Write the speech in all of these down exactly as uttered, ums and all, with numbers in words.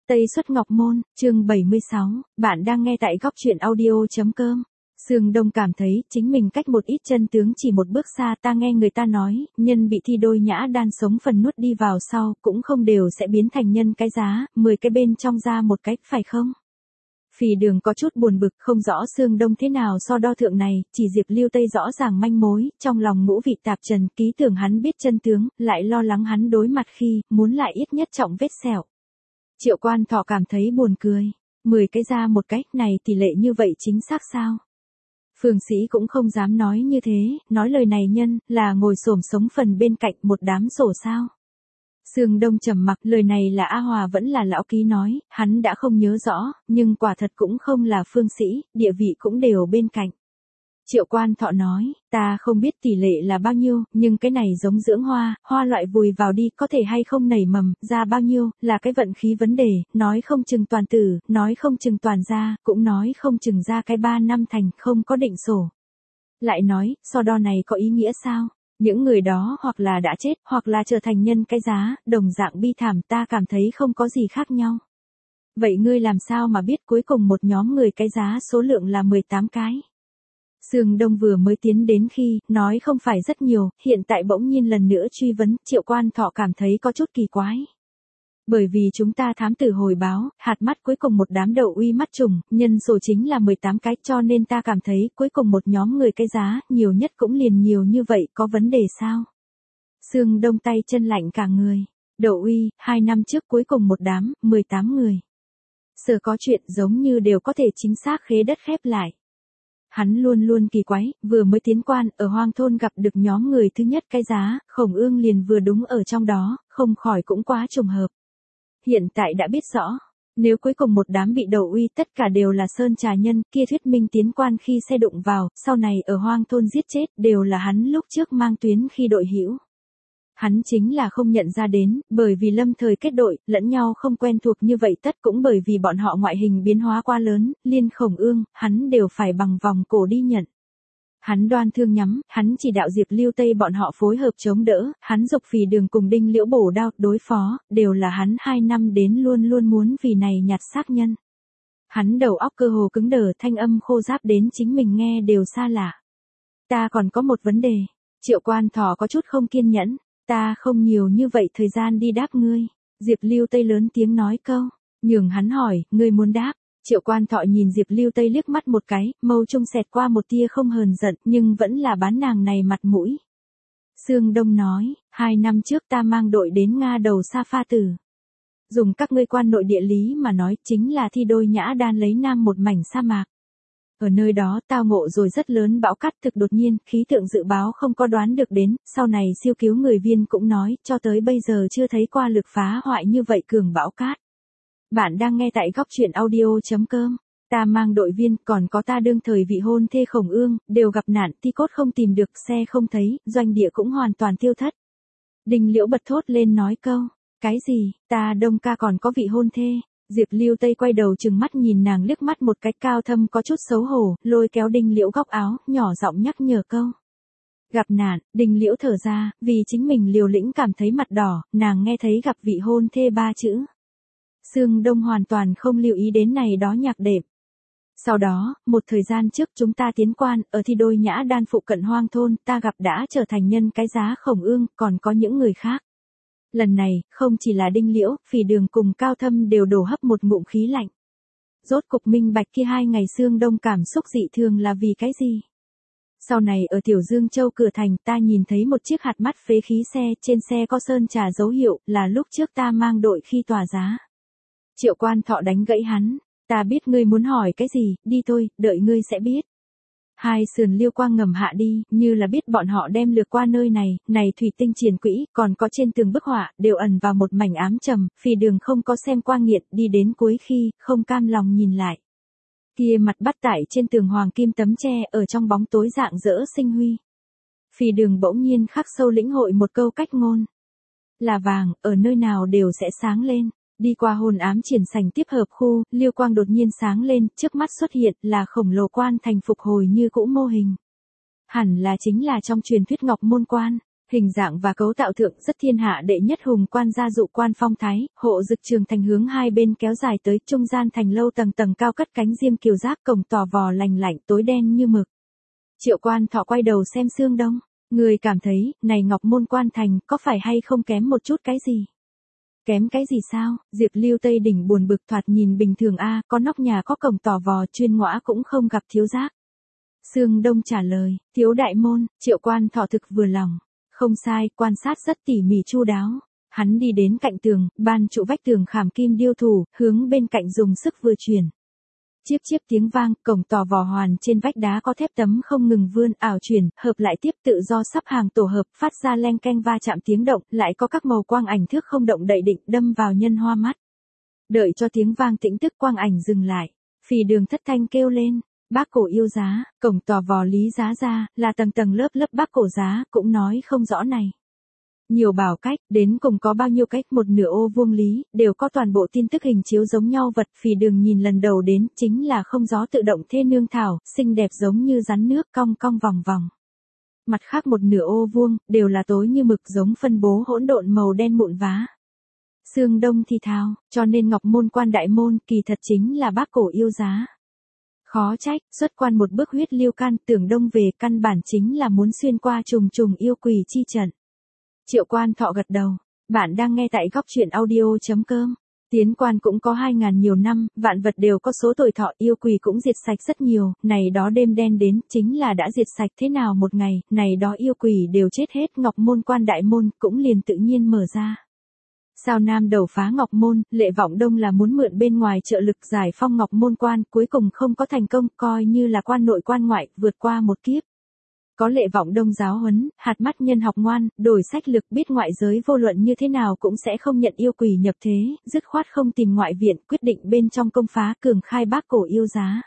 Tây Xuất Ngọc Môn, chương bảy mươi sáu, bạn đang nghe tại góc truyện audio.com. Sương Đông cảm thấy chính mình cách một ít chân tướng chỉ một bước xa. Ta nghe người ta nói, nhân bị thi đôi nhã đan sống phần nuốt đi vào sau, cũng không đều sẽ biến thành nhân cái giá, mười cái bên trong ra một cách, phải không? Phì Đường có chút buồn bực, không rõ Sương Đông thế nào so đo thượng này, chỉ Diệp Lưu Tây rõ ràng manh mối, trong lòng ngũ vị tạp trần, ký tưởng hắn biết chân tướng, lại lo lắng hắn đối mặt khi, muốn lại ít nhất trọng vết sẹo. Triệu Quan Thọ cảm thấy buồn cười, mười cái ra một cách này tỷ lệ như vậy chính xác sao? Phương Sĩ cũng không dám nói như thế, nói lời này nhân, là ngồi xổm sống phần bên cạnh một đám sổ sao. Sương Đông trầm mặc, lời này là A Hòa vẫn là lão ký nói, hắn đã không nhớ rõ, nhưng quả thật cũng không là Phương Sĩ, địa vị cũng đều bên cạnh. Triệu Quan Thọ nói, ta không biết tỷ lệ là bao nhiêu, nhưng cái này giống dưỡng hoa, hoa loại vùi vào đi, có thể hay không nảy mầm, ra bao nhiêu, là cái vận khí vấn đề, nói không chừng toàn tử, nói không chừng toàn ra, cũng nói không chừng ra cái ba năm thành, không có định sổ. Lại nói, so đo này có ý nghĩa sao? Những người đó hoặc là đã chết, hoặc là trở thành nhân cái giá, đồng dạng bi thảm, ta cảm thấy không có gì khác nhau. Vậy ngươi làm sao mà biết cuối cùng một nhóm người cái giá số lượng là mười tám cái? Sương Đông vừa mới tiến đến khi, nói không phải rất nhiều, hiện tại bỗng nhiên lần nữa truy vấn, Triệu Quan Thọ cảm thấy có chút kỳ quái. Bởi vì chúng ta thám tử hồi báo, hạt mắt cuối cùng một đám đậu uy mắt trùng, nhân số chính là mười tám cái, cho nên ta cảm thấy cuối cùng một nhóm người cái giá, nhiều nhất cũng liền nhiều như vậy, có vấn đề sao? Sương Đông tay chân lạnh cả người, đậu uy, hai năm trước cuối cùng một đám, mười tám người. Sở có chuyện giống như đều có thể chính xác khế đất khép lại. Hắn luôn luôn kỳ quái, vừa mới tiến quan, ở hoang thôn gặp được nhóm người thứ nhất cái giá, Khổng Ương liền vừa đúng ở trong đó, không khỏi cũng quá trùng hợp. Hiện tại đã biết rõ, nếu cuối cùng một đám bị đầu uy tất cả đều là sơn trà nhân, kia thuyết minh tiến quan khi xe đụng vào, sau này ở hoang thôn giết chết, đều là hắn lúc trước mang tuyến khi đội hữu. Hắn chính là không nhận ra đến, bởi vì lâm thời kết đội, lẫn nhau không quen thuộc như vậy tất cũng bởi vì bọn họ ngoại hình biến hóa quá lớn, liên Khổng Ương, hắn đều phải bằng vòng cổ đi nhận. Hắn đoan thương nhắm, hắn chỉ đạo Diệp Lưu Tây bọn họ phối hợp chống đỡ, hắn dục Phì Đường cùng Đinh Liễu bổ đao, đối phó, đều là hắn hai năm đến luôn luôn muốn vì này nhặt xác nhân. Hắn đầu óc cơ hồ cứng đờ, thanh âm khô ráp đến chính mình nghe đều xa lạ. Ta còn có một vấn đề, Triệu Quan Thọ có chút không kiên nhẫn. Ta không nhiều như vậy thời gian đi đáp ngươi. Diệp Lưu Tây lớn tiếng nói câu, nhường hắn hỏi, ngươi muốn đáp. Triệu Quan Thọ nhìn Diệp Lưu Tây liếc mắt một cái, mâu trung xẹt qua một tia không hờn giận, nhưng vẫn là bán nàng này mặt mũi. Sương Đông nói, hai năm trước ta mang đội đến Nga đầu Sa Pha Tử. Dùng các ngươi quan nội địa lý mà nói, chính là thi đôi nhã đan lấy nam một mảnh sa mạc. Ở nơi đó tao ngộ rồi rất lớn bão cát thực đột nhiên, khí tượng dự báo không có đoán được đến, sau này siêu cứu người viên cũng nói, cho tới bây giờ chưa thấy qua lực phá hoại như vậy cường bão cát. Bạn đang nghe tại góc truyện audio.com, ta mang đội viên, còn có ta đương thời vị hôn thê Khổng Ương, đều gặp nạn, thi cốt không tìm được, xe không thấy, doanh địa cũng hoàn toàn tiêu thất. Đinh Liễu bật thốt lên nói câu, cái gì, ta Đông ca còn có vị hôn thê. Diệp Lưu Tây quay đầu trừng mắt nhìn nàng liếc mắt một cách cao thâm có chút xấu hổ, lôi kéo Đinh Liễu góc áo, nhỏ giọng nhắc nhở câu. Gặp nạn, Đinh Liễu thở ra, vì chính mình liều lĩnh cảm thấy mặt đỏ, nàng nghe thấy gặp vị hôn thê ba chữ. Sương Đông hoàn toàn không lưu ý đến này đó nhạc đệm. Sau đó, một thời gian trước chúng ta tiến quan, ở thi đôi nhã đan phụ cận hoang thôn, ta gặp đã trở thành nhân cái giá Khổng Ương, còn có những người khác. Lần này, không chỉ là Đinh Liễu, Phì Đường cùng Cao Thâm đều đổ hấp một ngụm khí lạnh. Rốt cục minh bạch kia hai ngày Sương Đông cảm xúc dị thường là vì cái gì? Sau này ở Tiểu Dương Châu cửa thành ta nhìn thấy một chiếc hạt mắt phế khí xe, trên xe có sơn trà dấu hiệu, là lúc trước ta mang đội khi tòa giá. Triệu Quan Thọ đánh gãy hắn, ta biết ngươi muốn hỏi cái gì, đi thôi, đợi ngươi sẽ biết. Hai sườn liêu quang ngầm hạ đi, như là biết bọn họ đem lược qua nơi này, này thủy tinh triển quỹ, còn có trên tường bức họa, đều ẩn vào một mảnh ám trầm, Phì Đường không có xem qua nghiện, đi đến cuối khi, không cam lòng nhìn lại. Kia mặt bắt tại trên tường hoàng kim tấm tre, ở trong bóng tối dạng dỡ sinh huy. Phì Đường bỗng nhiên khắc sâu lĩnh hội một câu cách ngôn. Là vàng, ở nơi nào đều sẽ sáng lên. Đi qua hồn ám triển sảnh tiếp hợp khu, liêu quang đột nhiên sáng lên, trước mắt xuất hiện là khổng lồ quan thành phục hồi như cũ mô hình. Hẳn là chính là trong truyền thuyết Ngọc Môn Quan. Hình dạng và cấu tạo thượng rất thiên hạ đệ nhất hùng quan gia dụ quan phong thái, hộ dực trường thành hướng hai bên kéo dài tới trung gian thành lâu tầng tầng cao cất cánh diêm kiều giác cổng tò vò lành lạnh tối đen như mực. Triệu Quan Thọ quay đầu xem Sương Đông, người cảm thấy, này Ngọc Môn Quan thành có phải hay không kém một chút cái gì? Kém cái gì sao? Diệp Lưu Tây đỉnh buồn bực thoạt nhìn bình thường a, có nóc nhà có cổng tò vò chuyên ngõa cũng không gặp thiếu giác. Sương Đông trả lời, thiếu đại môn, Triệu Quan Thọ thực vừa lòng. Không sai, quan sát rất tỉ mỉ chu đáo. Hắn đi đến cạnh tường, ban trụ vách tường khảm kim điêu thủ, hướng bên cạnh dùng sức vừa chuyển. Chiếp chiếp tiếng vang, cổng tò vò hoàn trên vách đá có thép tấm không ngừng vươn, ảo chuyển, hợp lại tiếp tự do sắp hàng tổ hợp, phát ra leng keng va chạm tiếng động, lại có các màu quang ảnh thước không động đậy định, đâm vào nhân hoa mắt. Đợi cho tiếng vang tĩnh tức quang ảnh dừng lại, Phì Đường thất thanh kêu lên, bác cổ yêu giá, cổng tò vò lý giá ra, là tầng tầng lớp lớp bác cổ giá, cũng nói không rõ này. Nhiều bảo cách, đến cùng có bao nhiêu cách một nửa ô vuông lý, đều có toàn bộ tin tức hình chiếu giống nhau vật. Phì Đường nhìn lần đầu đến, chính là không gió tự động thê nương thảo, xinh đẹp giống như rắn nước cong cong vòng vòng. Mặt khác một nửa ô vuông, đều là tối như mực giống phân bố hỗn độn màu đen mụn vá. Sương Đông thì thào, cho nên Ngọc Môn Quan đại môn kỳ thật chính là bác cổ yêu giá. Khó trách, xuất quan một bước huyết lưu can, tưởng đông về căn bản chính là muốn xuyên qua trùng trùng yêu quỷ chi trận. Triệu Quan Thọ gật đầu, bạn đang nghe tại góc truyện audio.com. Tiến quan cũng có hai ngàn nhiều năm, vạn vật đều có số tuổi thọ, yêu quỷ cũng diệt sạch rất nhiều, này đó đêm đen đến, chính là đã diệt sạch thế nào một ngày, này đó yêu quỷ đều chết hết, Ngọc Môn Quan đại môn cũng liền tự nhiên mở ra. Sao Nam đầu phá Ngọc Môn, Lệ Vọng Đông là muốn mượn bên ngoài trợ lực giải phong Ngọc Môn Quan, cuối cùng không có thành công, coi như là quan nội quan ngoại, vượt qua một kiếp. Có Lệ Vọng Đông giáo huấn, hạt mắt nhân học ngoan, đổi sách lực biết ngoại giới vô luận như thế nào cũng sẽ không nhận yêu quỷ nhập thế, dứt khoát không tìm ngoại viện, quyết định bên trong công phá cường khai bác cổ yêu giá.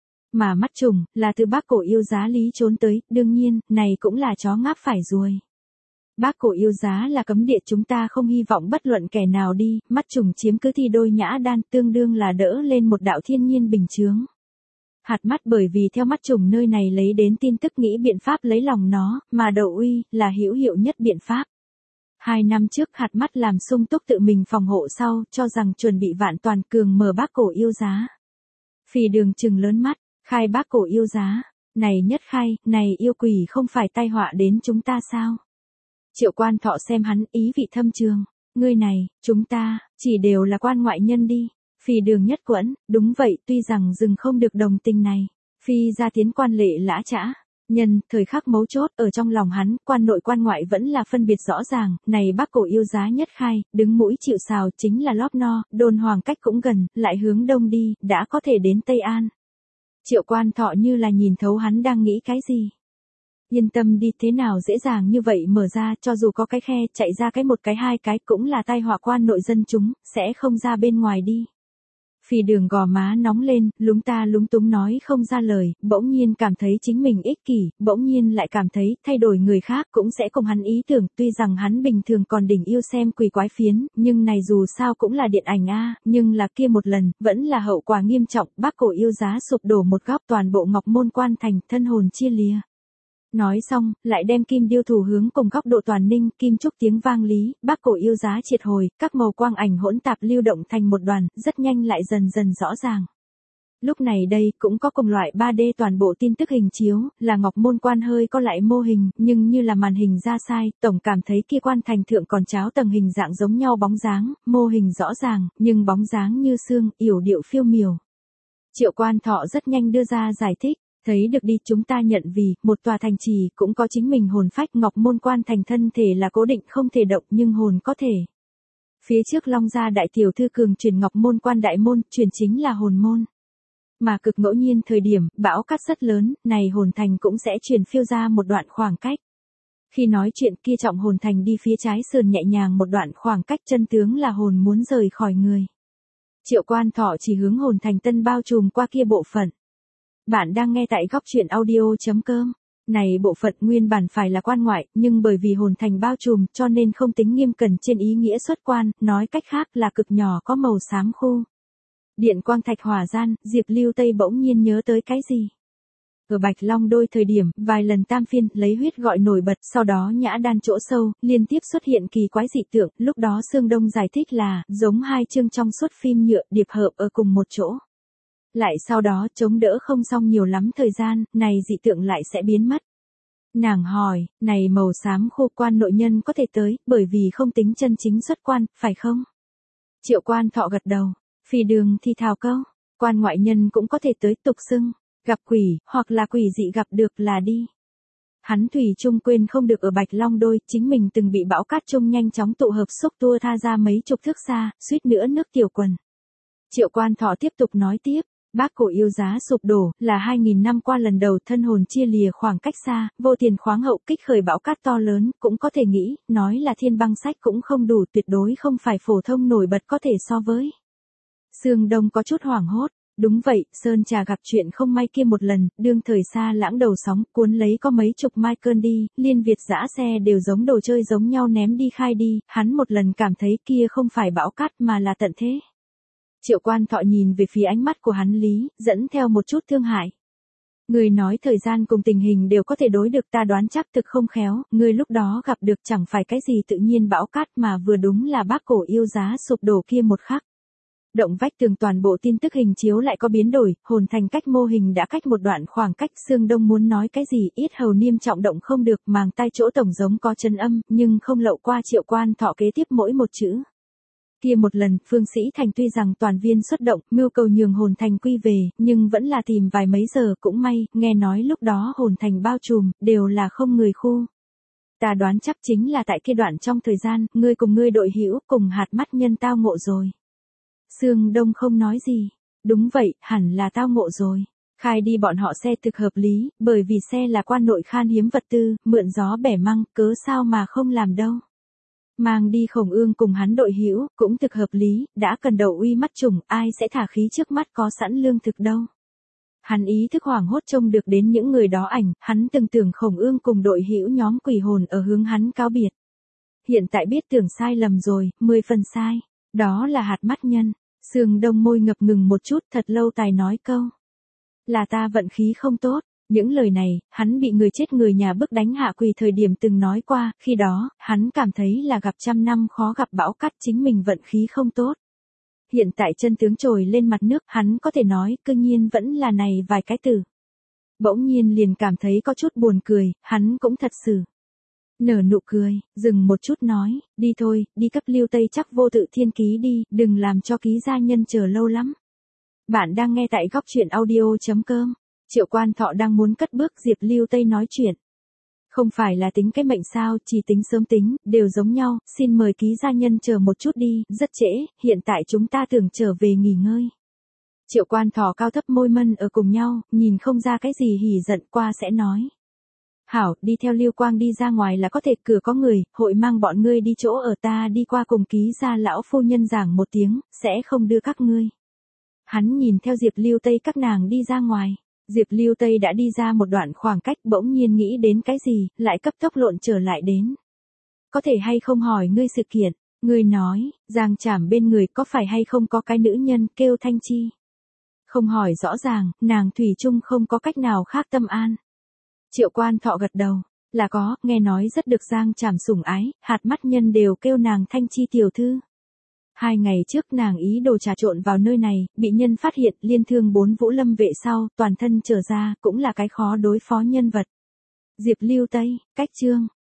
Mà mắt trùng, là từ bác cổ yêu giá lý trốn tới, đương nhiên, này cũng là chó ngáp phải ruồi. Bác cổ yêu giá là cấm địa, chúng ta không hy vọng bất luận kẻ nào đi, mắt trùng chiếm cứ thi đôi nhã đan tương đương là đỡ lên một đạo thiên nhiên bình chướng. Hạt mắt bởi vì theo mắt trùng nơi này lấy đến tin tức nghĩ biện pháp lấy lòng nó, mà đậu uy là hữu hiệu nhất biện pháp. Hai năm trước hạt mắt làm sung túc tự mình phòng hộ sau, cho rằng chuẩn bị vạn toàn cường mở bác cổ yêu giá. Phì Đường trừng lớn mắt, khai bác cổ yêu giá, này nhất khai, này yêu quỷ không phải tai họa đến chúng ta sao? Triệu Quan Thọ xem hắn ý vị thâm trường, ngươi này, chúng ta, chỉ đều là quan ngoại nhân đi. Phì Đường nhất quẫn, đúng vậy, tuy rằng dừng không được đồng tình này. Phi ra tiến quan lệ lã chã. Nhân, thời khắc mấu chốt, ở trong lòng hắn, quan nội quan ngoại vẫn là phân biệt rõ ràng, này bác cổ yêu giá nhất khai, đứng mũi chịu sào chính là Lóp No, Đồn Hoàng cách cũng gần, lại hướng đông đi, đã có thể đến Tây An. Triệu Quan Thọ như là nhìn thấu hắn đang nghĩ cái gì. Yên tâm đi, thế nào dễ dàng như vậy mở ra, cho dù có cái khe, chạy ra cái một cái hai cái cũng là tai họa quan nội dân chúng, sẽ không ra bên ngoài đi. Phì Đường gò má nóng lên, lúng ta lúng túng nói không ra lời, bỗng nhiên cảm thấy chính mình ích kỷ, bỗng nhiên lại cảm thấy thay đổi người khác cũng sẽ cùng hắn ý tưởng, tuy rằng hắn bình thường còn đỉnh yêu xem quỷ quái phiến, nhưng này dù sao cũng là điện ảnh a, nhưng là kia một lần, vẫn là hậu quả nghiêm trọng, bác cổ yêu giá sụp đổ một góc, toàn bộ Ngọc Môn Quan thành, thân hồn chia lìa. Nói xong, lại đem kim điêu thủ hướng cùng góc độ toàn ninh, kim trúc tiếng vang lý, bác cổ yêu giá triệt hồi, các màu quang ảnh hỗn tạp lưu động thành một đoàn, rất nhanh lại dần dần rõ ràng. Lúc này đây, cũng có cùng loại ba D toàn bộ tin tức hình chiếu, là Ngọc Môn Quan hơi có lại mô hình, nhưng như là màn hình ra sai, tổng cảm thấy kia quan thành thượng còn cháo tầng hình dạng giống nhau bóng dáng, mô hình rõ ràng, nhưng bóng dáng như xương, yểu điệu phiêu miểu. Triệu Quan Thọ rất nhanh đưa ra giải thích. Thấy được đi, chúng ta nhận vì, một tòa thành trì cũng có chính mình hồn phách, Ngọc Môn Quan thành thân thể là cố định không thể động nhưng hồn có thể. Phía trước Long gia đại tiểu thư cường truyền Ngọc Môn Quan đại môn, truyền chính là hồn môn. Mà cực ngẫu nhiên thời điểm, bão cát rất lớn, này hồn thành cũng sẽ truyền phiêu ra một đoạn khoảng cách. Khi nói chuyện kia trọng hồn thành đi phía trái sườn nhẹ nhàng một đoạn khoảng cách, chân tướng là hồn muốn rời khỏi người. Triệu Quan Thọ chỉ hướng hồn thành tân bao trùm qua kia bộ phận. Bạn đang nghe tại góc truyện audio.com. Này bộ phận nguyên bản phải là quan ngoại, nhưng bởi vì hồn thành bao trùm cho nên không tính nghiêm cẩn trên ý nghĩa xuất quan, nói cách khác là cực nhỏ có màu xám khu. Điện quang thạch hỏa gian, Diệp Lưu Tây bỗng nhiên nhớ tới cái gì. Ở Bạch Long Đôi thời điểm, vài lần tam phiên, lấy huyết gọi nổi bật, sau đó nhã đan chỗ sâu, liên tiếp xuất hiện kỳ quái dị tượng, lúc đó Sương Đông giải thích là, giống hai chương trong suốt phim nhựa, điệp hợp ở cùng một chỗ. Lại sau đó, chống đỡ không xong nhiều lắm thời gian, này dị tượng lại sẽ biến mất. Nàng hỏi, này màu xám khô quan nội nhân có thể tới, bởi vì không tính chân chính xuất quan, phải không? Triệu Quan Thọ gật đầu, phi đường thì thào câu, quan ngoại nhân cũng có thể tới, tục xưng, gặp quỷ, hoặc là quỷ dị gặp được là đi. Hắn thủy chung quên không được ở Bạch Long Đôi, chính mình từng bị bão cát chung nhanh chóng tụ hợp xúc tua tha ra mấy chục thước xa, suýt nữa nước tiểu quần. Triệu Quan Thọ tiếp tục nói tiếp, Bác Cổ Yêu Giá sụp đổ, là hai nghìn năm qua lần đầu thân hồn chia lìa khoảng cách xa, vô tiền khoáng hậu kích khởi bão cát to lớn, cũng có thể nghĩ, nói là thiên băng sách cũng không đủ, tuyệt đối không phải phổ thông nổi bật có thể so với. Sương Đông có chút hoảng hốt, đúng vậy, Sơn Trà gặp chuyện không may kia một lần, đương thời xa lãng đầu sóng, cuốn lấy có mấy chục mai cơn đi, liên Việt dã xe đều giống đồ chơi giống nhau ném đi khai đi, hắn một lần cảm thấy kia không phải bão cát mà là tận thế. Triệu Quan Thọ nhìn về phía ánh mắt của hắn Lý, dẫn theo một chút thương hại. Người nói thời gian cùng tình hình đều có thể đối được, ta đoán chắc thực không khéo, người lúc đó gặp được chẳng phải cái gì tự nhiên bão cát mà vừa đúng là Bác Cổ Yêu Giá sụp đổ kia một khắc. Động vách tường toàn bộ tin tức hình chiếu lại có biến đổi, hồn thành cách mô hình đã cách một đoạn khoảng cách. Sương Đông muốn nói cái gì, yết hầu niêm trọng động không được, màng tai chỗ tổng giống có chân âm, nhưng không lậu qua Triệu Quan Thọ kế tiếp mỗi một chữ. Kia một lần, Phương Sĩ Thành tuy rằng toàn viên xuất động, mưu cầu nhường hồn thành quy về, nhưng vẫn là tìm vài mấy giờ, cũng may, nghe nói lúc đó hồn thành bao trùm, đều là không người khu. Ta đoán chắc chính là tại kia đoạn trong thời gian, ngươi cùng ngươi đội hữu cùng hạt mắt nhân tao ngộ rồi. Sương Đông không nói gì. Đúng vậy, hẳn là tao ngộ rồi. Khai đi bọn họ xe thực hợp lý, bởi vì xe là quan nội khan hiếm vật tư, mượn gió bẻ măng, cớ sao mà không làm đâu. Mang đi Khổng Ương cùng hắn đội hữu, cũng thực hợp lý, đã cần đầu uy mắt trùng, ai sẽ thả khí trước mắt có sẵn lương thực đâu. Hắn ý thức hoảng hốt trông được đến những người đó ảnh, hắn từng tưởng Khổng Ương cùng đội hữu nhóm quỷ hồn ở hướng hắn cáo biệt. Hiện tại biết tưởng sai lầm rồi, mười phần sai. Đó là hạt mắt nhân. Sương Đông môi ngập ngừng một chút, thật lâu tài nói câu. Là ta vận khí không tốt. Những lời này, hắn bị người chết người nhà bức đánh hạ quỳ thời điểm từng nói qua, khi đó, hắn cảm thấy là gặp trăm năm khó gặp bão cát, chính mình vận khí không tốt. Hiện tại chân tướng trồi lên mặt nước, hắn có thể nói, cư nhiên vẫn là này vài cái từ. Bỗng nhiên liền cảm thấy có chút buồn cười, hắn cũng thật sự. Nở nụ cười, dừng một chút nói, đi thôi, đi cấp Lưu Tây chắc vô tự thiên ký đi, đừng làm cho ký gia nhân chờ lâu lắm. Bạn đang nghe tại góc truyện audio.com. Triệu Quan Thọ đang muốn cất bước, Diệp Lưu Tây nói chuyện. Không phải là tính cái mệnh sao, chỉ tính sớm tính, đều giống nhau, xin mời ký gia nhân chờ một chút đi, rất trễ, hiện tại chúng ta tưởng trở về nghỉ ngơi. Triệu Quan Thọ cao thấp môi mân ở cùng nhau, nhìn không ra cái gì hỉ giận, qua sẽ nói. Hảo, đi theo Lưu Quang đi ra ngoài là có thể, cửa có người, hội mang bọn ngươi đi chỗ ở, ta đi qua cùng ký gia lão phu nhân giảng một tiếng, sẽ không đưa các ngươi. Hắn nhìn theo Diệp Lưu Tây các nàng đi ra ngoài. Diệp Lưu Tây đã đi ra một đoạn khoảng cách, bỗng nhiên nghĩ đến cái gì, lại cấp tốc lộn trở lại đến. Có thể hay không hỏi ngươi sự kiện, ngươi nói, Giang Trảm bên người có phải hay không có cái nữ nhân kêu Thanh Chi. Không hỏi rõ ràng, nàng thủy chung không có cách nào khác tâm an. Triệu Quan Thọ gật đầu, là có, nghe nói rất được Giang Trảm sủng ái, hạt mắt nhân đều kêu nàng Thanh Chi tiểu thư. Hai ngày trước nàng ý đồ trà trộn vào nơi này, bị nhân phát hiện, liên thương bốn vũ lâm vệ sau, toàn thân trở ra, cũng là cái khó đối phó nhân vật. Diệp Lưu Tây, cách chương.